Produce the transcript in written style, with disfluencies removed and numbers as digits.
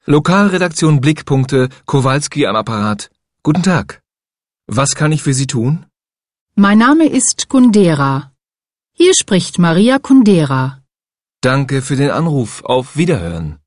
Lokalredaktion Blickpunkte, Kowalski am Apparat. Guten Tag. Was kann ich für Sie tun? Mein Name ist Kundera. Hier spricht Maria Kundera. Danke für den Anruf. Auf Wiederhören.